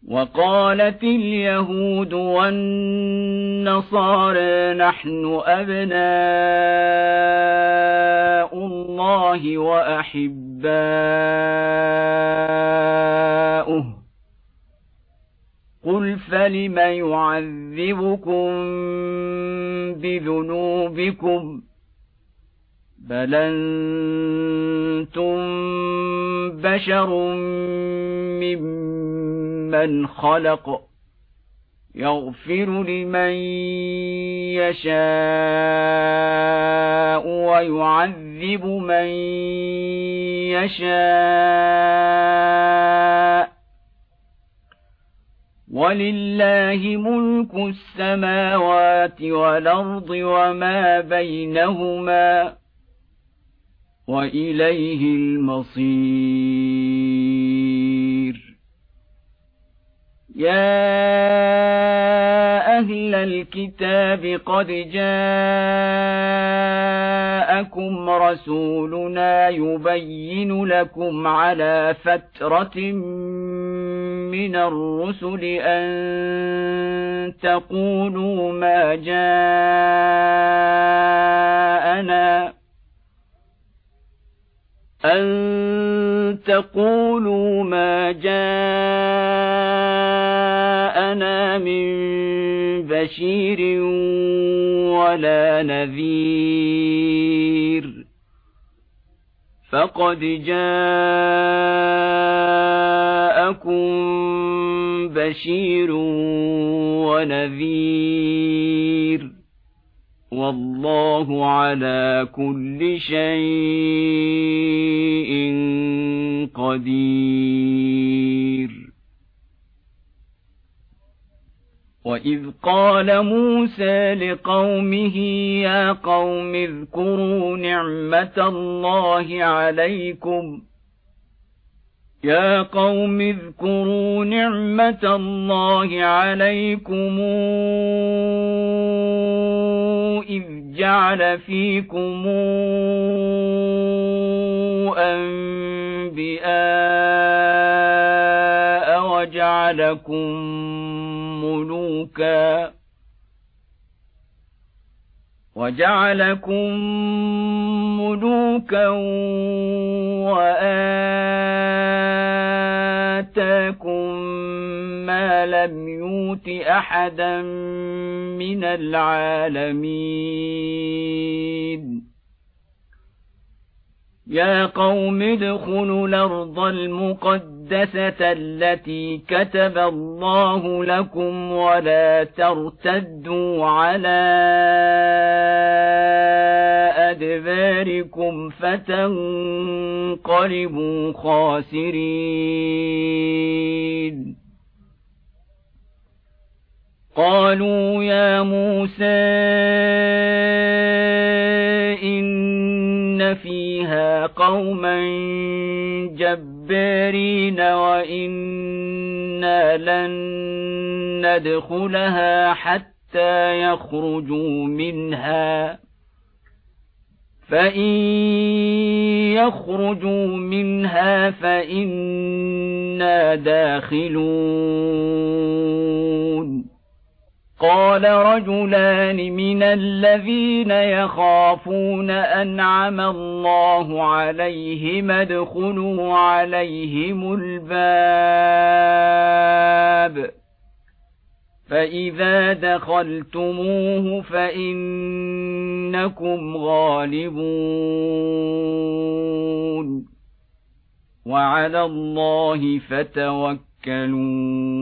وقالت اليهود والنصارى نحن أبناء الله وأحباؤه قل فلم يعذبكم بذنوبكم بل أنتم بشر ممن خلق يغفر لمن يشاء ويعذب من يشاء ولله ملك السماوات والأرض وما بينهما وإليه المصير يا أهل الكتاب قد جاءكم رسولنا يبين لكم على فترة من الرسل أن تقولوا ما جاءنا من بشير ولا نذير فقد جاءكم بشير ونذير والله على كل شيء قدير وإذ قال موسى لقومه يا قوم اذكروا نعمة الله عليكم إذ جعل فيكم أنبياء وجعلكم ملوكا وآتاكم ما لم يؤت أحدا من العالمين يا قوم ادخلوا الأرض المقدسة التي كتب الله لكم ولا ترتدوا على أدباركم فتنقلبوا خاسرين قالوا يا موسى إن فيها قوما جبارين وإنا لن ندخلها حتى يخرجوا منها فإن يخرجوا منها فإنا داخلون قال رجلان من الذين يخافون أنعم الله عليهم ادخلوا عليهم الباب فإذا دخلتموه فإنكم غالبون وعلى الله فتوكلون